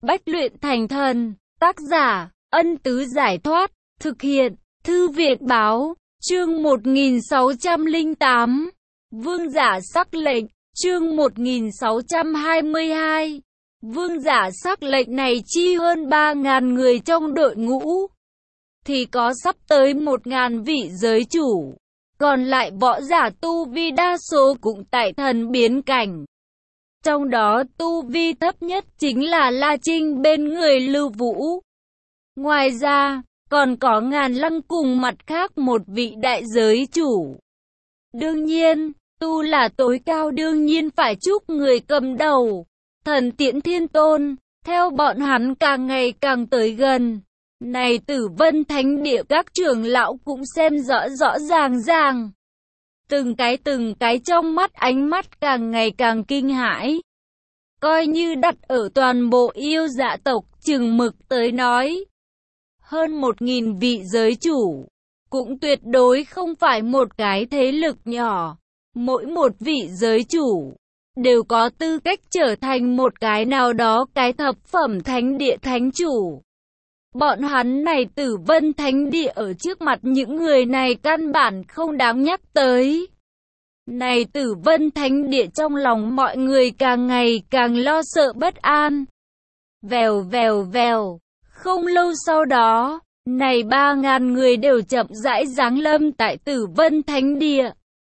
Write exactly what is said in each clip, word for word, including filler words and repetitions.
Bách luyện thành thần. Tác giả, Ân Tứ Giải Thoát. Thực hiện, Thư Viện Báo. Chương một nghìn sáu trăm lẻ tám. Vương giả sắc lệnh. Chương một nghìn sáu trăm hai mươi hai. Vương giả sắc lệnh này chi hơn ba ngàn người trong đội ngũ, thì có sắp tới một ngàn vị giới chủ. Còn lại võ giả tu vi đa số cũng tại thần biến cảnh. Trong đó tu vi thấp nhất chính là La Trinh bên người Lưu Vũ. Ngoài ra, còn có Ngàn Lăng cùng mặt khác một vị đại giới chủ. Đương nhiên, tu là tối cao đương nhiên phải chúc người cầm đầu, Thần Tiễn Thiên Tôn, theo bọn hắn càng ngày càng tới gần. Này Tử Vân Thánh Địa các trưởng lão cũng xem rõ rõ ràng ràng. Từng cái từng cái trong mắt ánh mắt càng ngày càng kinh hãi. Coi như đặt ở toàn bộ yêu dạ tộc chừng mực tới nói, hơn một nghìn vị giới chủ, cũng tuyệt đối không phải một cái thế lực nhỏ. Mỗi một vị giới chủ đều có tư cách trở thành một cái nào đó cái thập phẩm thánh địa thánh chủ. Bọn hắn này Tử Vân Thánh Địa ở trước mặt những người này căn bản không đáng nhắc tới. Này Tử Vân Thánh Địa trong lòng mọi người càng ngày càng lo sợ bất an. Vèo vèo vèo, không lâu sau đó, này ba ngàn người đều chậm rãi giáng lâm tại Tử Vân Thánh Địa.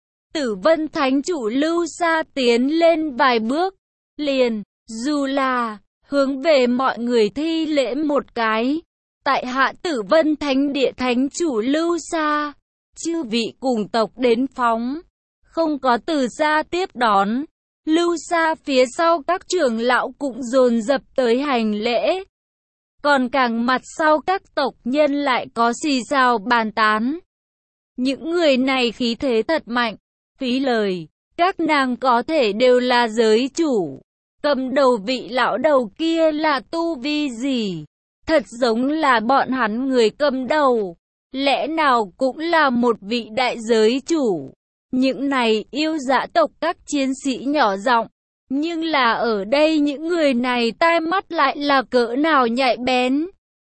Tử Vân Thánh Chủ Lưu Sa tiến lên vài bước, liền, dù là, hướng về mọi người thi lễ một cái. Tại hạ Tử Vân Thánh Địa Thánh Chủ Lưu Sa, chư vị cùng tộc đến phóng. Không có từ xa tiếp đón, Lưu Sa phía sau các trưởng lão cũng dồn dập tới hành lễ. Còn càng mặt sau các tộc nhân lại có xì xào bàn tán. Những người này khí thế thật mạnh, phí lời, các nàng có thể đều là giới chủ. Cầm đầu vị lão đầu kia là tu vi gì? Thật giống là bọn hắn người cầm đầu, lẽ nào cũng là một vị đại giới chủ. Những này yêu dạ tộc các chiến sĩ nhỏ giọng, nhưng là ở đây những người này tai mắt lại là cỡ nào nhạy bén.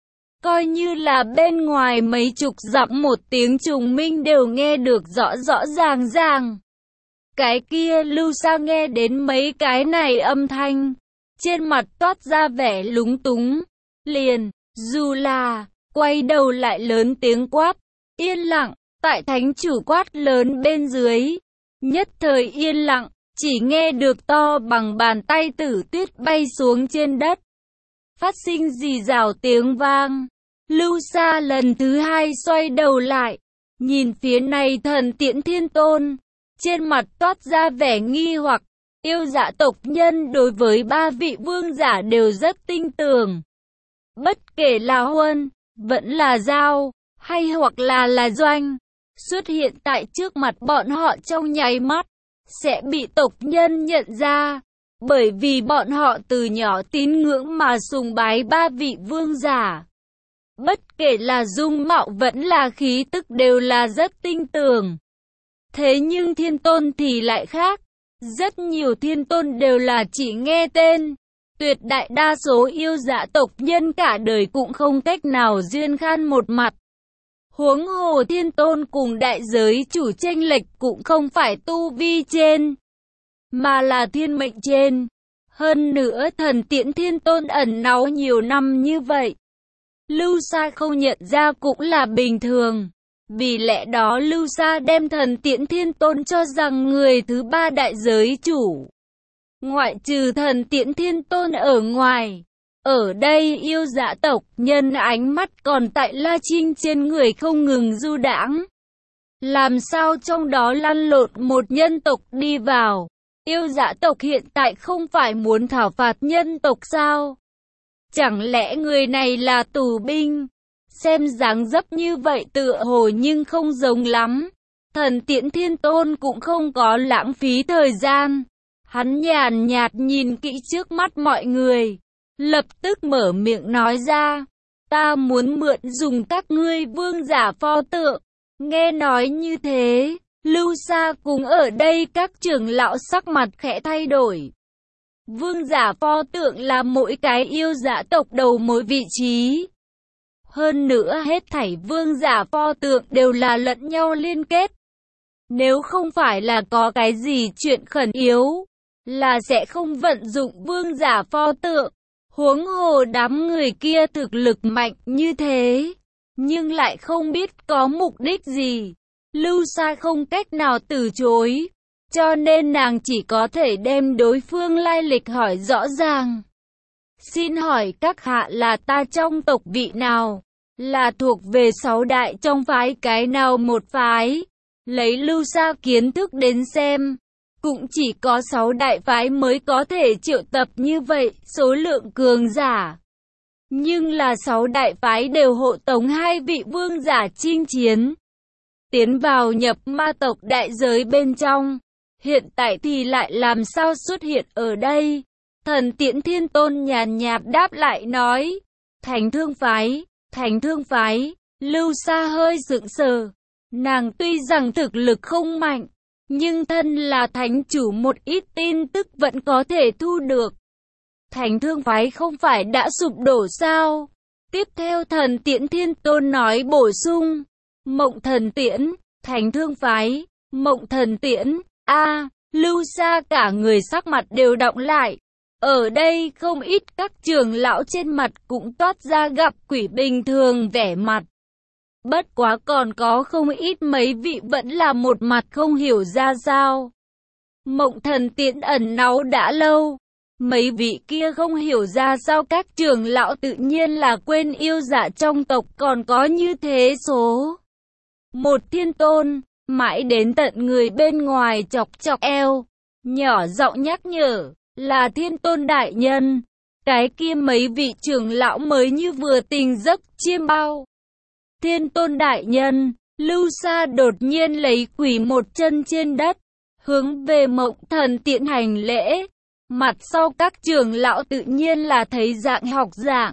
Coi như là bên ngoài mấy chục dặm một tiếng trùng minh đều nghe được rõ rõ ràng ràng. Cái kia Lưu Sa nghe đến mấy cái này âm thanh, trên mặt toát ra vẻ lúng túng, liền, dù là, quay đầu lại lớn tiếng quát, yên lặng. Tại thánh chủ quát lớn bên dưới, nhất thời yên lặng, chỉ nghe được to bằng bàn tay Tử Tuyết bay xuống trên đất. Phát sinh rì rào tiếng vang. Lưu Sa lần thứ hai xoay đầu lại, nhìn phía này Thần Tiễn Thiên Tôn, trên mặt toát ra vẻ nghi hoặc. Yêu dạ tộc nhân đối với ba vị vương giả đều rất tin tưởng. Bất kể là Huân, vẫn là Giao, hay hoặc là là Doanh, xuất hiện tại trước mặt bọn họ trong nháy mắt, sẽ bị tộc nhân nhận ra, bởi vì bọn họ từ nhỏ tín ngưỡng mà sùng bái ba vị vương giả. Bất kể là dung mạo vẫn là khí tức đều là rất tin tưởng. Thế nhưng Thiên Tôn thì lại khác, rất nhiều Thiên Tôn đều là chỉ nghe tên. Tuyệt đại đa số yêu dạ tộc nhân cả đời cũng không cách nào duyên khan một mặt. Huống hồ Thiên Tôn cùng đại giới chủ chênh lệch cũng không phải tu vi trên, mà là thiên mệnh trên. Hơn nữa Thần Tiễn Thiên Tôn ẩn náu nhiều năm như vậy, Lưu Sa không nhận ra cũng là bình thường. Vì lẽ đó Lưu Sa đem Thần Tiễn Thiên Tôn cho rằng người thứ ba đại giới chủ. Ngoại trừ Thần Tiễn Thiên Tôn ở ngoài, ở đây yêu dạ tộc nhân ánh mắt còn tại La Trinh trên người không ngừng du đãng. Làm sao trong đó lăn lộn một nhân tộc đi vào? Yêu dạ tộc hiện tại không phải muốn thảo phạt nhân tộc sao? Chẳng lẽ người này là tù binh? Xem dáng dấp như vậy tựa hồ nhưng không giống lắm. Thần Tiễn Thiên Tôn cũng không có lãng phí thời gian. Hắn nhàn nhạt nhìn kỹ trước mắt mọi người, lập tức mở miệng nói ra, ta muốn mượn dùng các ngươi vương giả pho tượng. Nghe nói như thế, Lưu Sa cùng ở đây các trưởng lão sắc mặt khẽ thay đổi. Vương giả pho tượng là mỗi cái yêu dạ tộc đầu mỗi vị trí. Hơn nữa hết thảy vương giả pho tượng đều là lẫn nhau liên kết. Nếu không phải là có cái gì chuyện khẩn yếu, là sẽ không vận dụng vương giả pho tượng. Huống hồ đám người kia thực lực mạnh như thế, nhưng lại không biết có mục đích gì. Lưu Sa không cách nào từ chối, cho nên nàng chỉ có thể đem đối phương lai lịch hỏi rõ ràng. Xin hỏi các hạ là ta trong tộc vị nào? Là thuộc về sáu đại trong phái cái nào một phái? Lấy Lưu Sa kiến thức đến xem, cũng chỉ có sáu đại phái mới có thể triệu tập như vậy số lượng cường giả. Nhưng là sáu đại phái đều hộ tống hai vị vương giả chinh chiến, tiến vào nhập ma tộc đại giới bên trong. Hiện tại thì lại làm sao xuất hiện ở đây? Thần Tiễn Thiên Tôn nhàn nhạt đáp lại nói, Thánh Thương Phái, Thánh Thương Phái. Lưu Sa hơi sững sờ. Nàng tuy rằng thực lực không mạnh, nhưng thân là thánh chủ một ít tin tức vẫn có thể thu được. Thánh Thương Phái không phải đã sụp đổ sao? Tiếp theo Thần Tiễn Thiên Tôn nói bổ sung, Mộng Thần Tiễn, Thánh Thương Phái, Mộng Thần Tiễn, a Lưu Sa cả người sắc mặt đều đọng lại. Ở đây không ít các trưởng lão trên mặt cũng toát ra gặp quỷ bình thường vẻ mặt. Bất quá còn có không ít mấy vị vẫn là một mặt không hiểu ra sao. Mộng Thần Tiễn ẩn náu đã lâu. Mấy vị kia không hiểu ra sao các trưởng lão tự nhiên là quên yêu dạ trong tộc còn có như thế số. Một Thiên Tôn, mãi đến tận người bên ngoài chọc chọc eo, nhỏ giọng nhắc nhở, là Thiên Tôn đại nhân. Cái kia mấy vị trưởng lão mới như vừa tỉnh giấc chiêm bao. Thiên Tôn đại nhân, Lưu Sa đột nhiên lấy quỳ một chân trên đất, hướng về Mộng Thần Tiễn hành lễ. Mặt sau các trưởng lão tự nhiên là thấy dạng học dạng,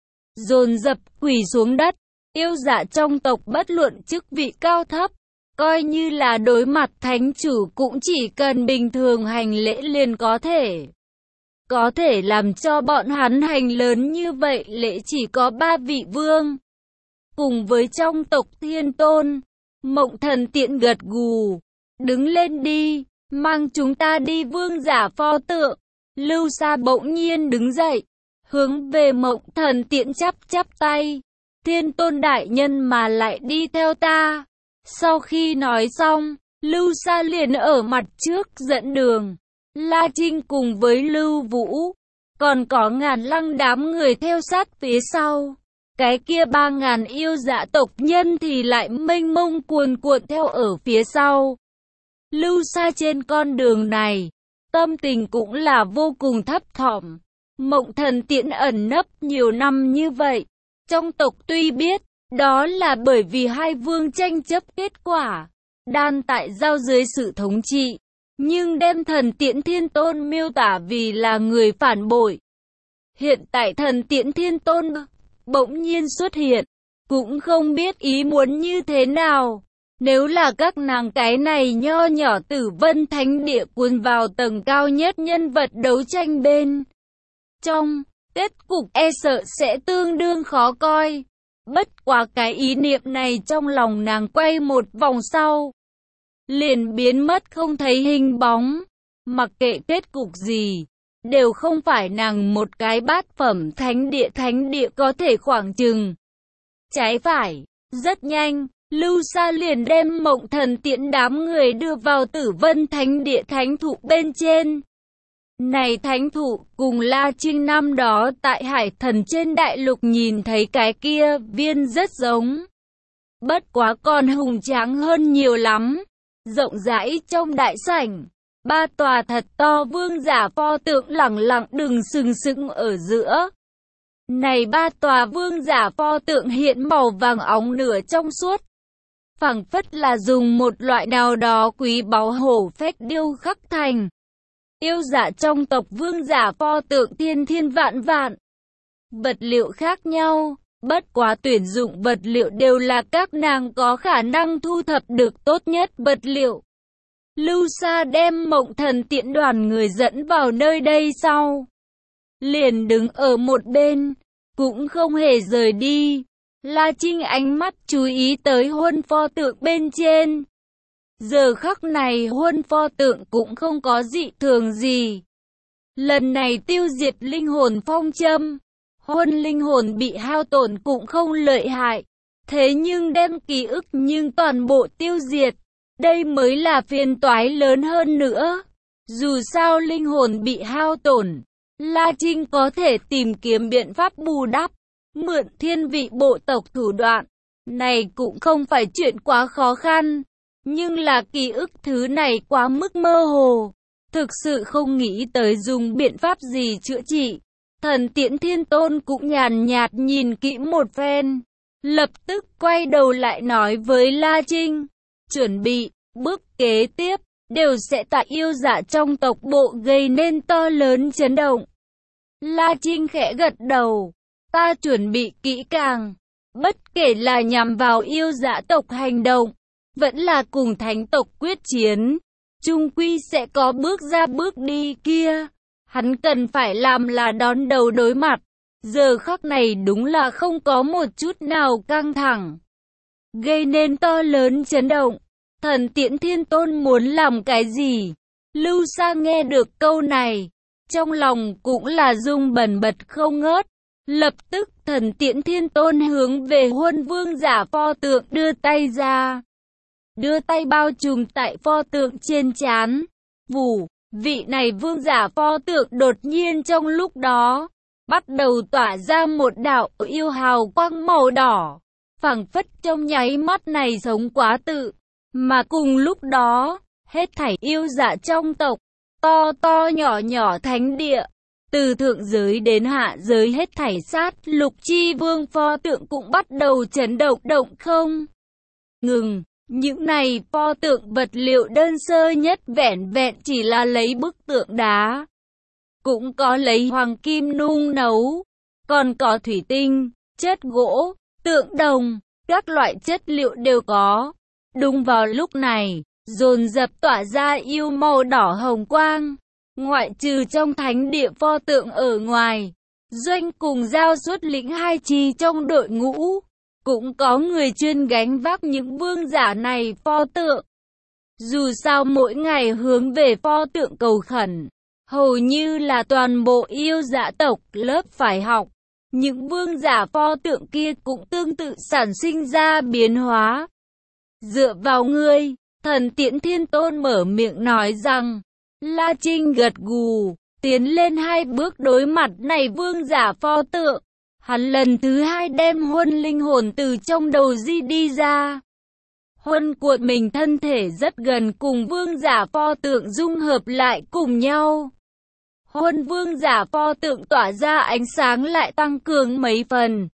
dồn dập quỳ xuống đất. Yêu dạ trong tộc bất luận chức vị cao thấp, coi như là đối mặt thánh chủ cũng chỉ cần bình thường hành lễ liền có thể. Có thể làm cho bọn hắn hành lớn như vậy lễ chỉ có ba vị vương. Cùng với trong tộc Thiên Tôn, Mộng Thần Tiễn gật gù, đứng lên đi, mang chúng ta đi vương giả pho tượng. Lưu Sa bỗng nhiên đứng dậy, hướng về Mộng Thần Tiễn chắp chắp tay. Thiên Tôn đại nhân mà lại đi theo ta. Sau khi nói xong, Lưu Sa liền ở mặt trước dẫn đường. La Trinh cùng với Lưu Vũ, còn có Ngàn Lăng đám người theo sát phía sau. Cái kia ba ngàn yêu dạ tộc nhân thì lại mênh mông cuồn cuộn theo ở phía sau. Lưu Sa trên con đường này, tâm tình cũng là vô cùng thấp thỏm. Mộng Thần Tiễn ẩn nấp nhiều năm như vậy, trong tộc tuy biết, đó là bởi vì hai vương tranh chấp kết quả, đan tại giao dưới sự thống trị, nhưng đem Thần Tiễn Thiên Tôn miêu tả vì là người phản bội. Hiện tại Thần Tiễn Thiên Tôn bỗng nhiên xuất hiện, cũng không biết ý muốn như thế nào. Nếu là các nàng cái này nho nhỏ Tử Vân Thánh Địa cuốn vào tầng cao nhất nhân vật đấu tranh bên trong, kết cục e sợ sẽ tương đương khó coi. Bất quá cái ý niệm này trong lòng nàng quay một vòng sau, liền biến mất không thấy hình bóng. Mặc kệ kết cục gì, đều không phải nàng một cái bát phẩm thánh địa thánh địa có thể khoảng chừng. Trái phải, rất nhanh, Lưu Sa liền đem Mộng Thần Tiễn đám người đưa vào Tử Vân Thánh Địa thánh thụ bên trên. Này thánh thụ cùng La Trinh năm đó tại Hải Thần trên đại lục nhìn thấy cái kia viên rất giống. Bất quá còn hùng tráng hơn nhiều lắm. Rộng rãi trong đại sảnh, ba tòa thật to vương giả pho tượng lẳng lặng đứng sừng sững ở giữa. Này ba tòa vương giả pho tượng hiện màu vàng óng nửa trong suốt, phảng phất là dùng một loại nào đó quý báu hổ phách điêu khắc thành. Yêu dạ trong tộc vương giả pho tượng thiên thiên vạn vạn. Vật liệu khác nhau, bất quá tuyển dụng vật liệu đều là các nàng có khả năng thu thập được tốt nhất vật liệu. Lưu Sa đem Mộng Thần tiễn đoàn người dẫn vào nơi đây sau, liền đứng ở một bên, cũng không hề rời đi. La Trinh ánh mắt chú ý tới huân pho tượng bên trên. Giờ khắc này huân pho tượng cũng không có dị thường gì. Lần này tiêu diệt linh hồn phong châm, huân linh hồn bị hao tổn cũng không lợi hại. Thế nhưng đem ký ức nhưng toàn bộ tiêu diệt, đây mới là phiền toái lớn hơn nữa. Dù sao linh hồn bị hao tổn, La Trinh có thể tìm kiếm biện pháp bù đắp, mượn thiên vị bộ tộc thủ đoạn. Này cũng không phải chuyện quá khó khăn, nhưng là ký ức thứ này quá mức mơ hồ. Thực sự không nghĩ tới dùng biện pháp gì chữa trị. Thần Tiễn Thiên Tôn cũng nhàn nhạt nhìn kỹ một phen, lập tức quay đầu lại nói với La Trinh, chuẩn bị, bước kế tiếp, đều sẽ tại yêu dạ trong tộc bộ gây nên to lớn chấn động. La Trinh khẽ gật đầu, ta chuẩn bị kỹ càng, bất kể là nhằm vào yêu dạ tộc hành động, vẫn là cùng thánh tộc quyết chiến, chung quy sẽ có bước ra bước đi kia. Hắn cần phải làm là đón đầu đối mặt. Giờ khắc này đúng là không có một chút nào căng thẳng, gây nên to lớn chấn động. Thần Tiễn Thiên Tôn muốn làm cái gì? Lưu Sa nghe được câu này, trong lòng cũng là rung bần bật không ngớt. Lập tức Thần Tiễn Thiên Tôn hướng về huân vương giả pho tượng đưa tay ra, đưa tay bao trùm tại pho tượng trên trán. Vù, vị này vương giả pho tượng đột nhiên trong lúc đó bắt đầu tỏa ra một đạo yêu hào quang màu đỏ, phảng phất trong nháy mắt này sống quá tự. Mà cùng lúc đó, hết thảy yêu dạ trong tộc, to to nhỏ nhỏ thánh địa, từ thượng giới đến hạ giới hết thảy sát lục chi vương pho tượng cũng bắt đầu chấn động động không ngừng. Những này pho tượng vật liệu đơn sơ nhất vẻn vẹn chỉ là lấy bức tượng đá, cũng có lấy hoàng kim nung nấu, còn có thủy tinh, chất gỗ, tượng đồng, các loại chất liệu đều có. Đúng vào lúc này, dồn dập tỏa ra yêu màu đỏ hồng quang. Ngoại trừ trong thánh địa pho tượng ở ngoài, Doanh cùng Giao xuất lĩnh hai chi trong đội ngũ, cũng có người chuyên gánh vác những vương giả này pho tượng. Dù sao mỗi ngày hướng về pho tượng cầu khẩn, hầu như là toàn bộ yêu dạ tộc lớp phải học. Những vương giả pho tượng kia cũng tương tự sản sinh ra biến hóa. Dựa vào ngươi, Thần Tiễn Thiên Tôn mở miệng nói rằng. La Trinh gật gù, tiến lên hai bước đối mặt này vương giả pho tượng. Hắn lần thứ hai đem huân linh hồn từ trong đầu di đi ra. Huân cuộn mình thân thể rất gần cùng vương giả pho tượng dung hợp lại cùng nhau. Huân vương giả pho tượng tỏa ra ánh sáng lại tăng cường mấy phần.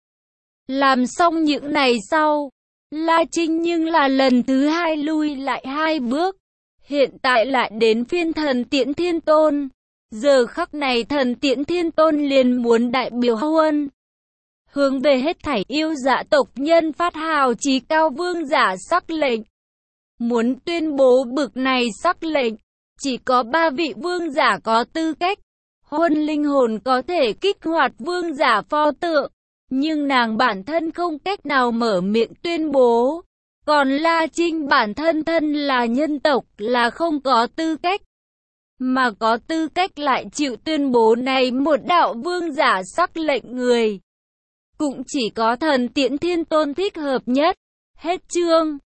Làm xong những này sau, La Trinh nhưng là lần thứ hai lui lại hai bước. Hiện tại lại đến phiên Thần Tiễn Thiên Tôn. Giờ khắc này Thần Tiễn Thiên Tôn liền muốn đại biểu huân, hướng về hết thảy yêu dạ tộc nhân phát hào chí cao vương giả sắc lệnh. Muốn tuyên bố bực này sắc lệnh, chỉ có ba vị vương giả có tư cách. Huân linh hồn có thể kích hoạt vương giả pho tượng, nhưng nàng bản thân không cách nào mở miệng tuyên bố. Còn La Trinh bản thân thân là nhân tộc là không có tư cách, mà có tư cách lại chịu tuyên bố này một đạo vương giả sắc lệnh người. Cũng chỉ có Thần Tiễn Thiên Tôn thích hợp nhất. Hết chương.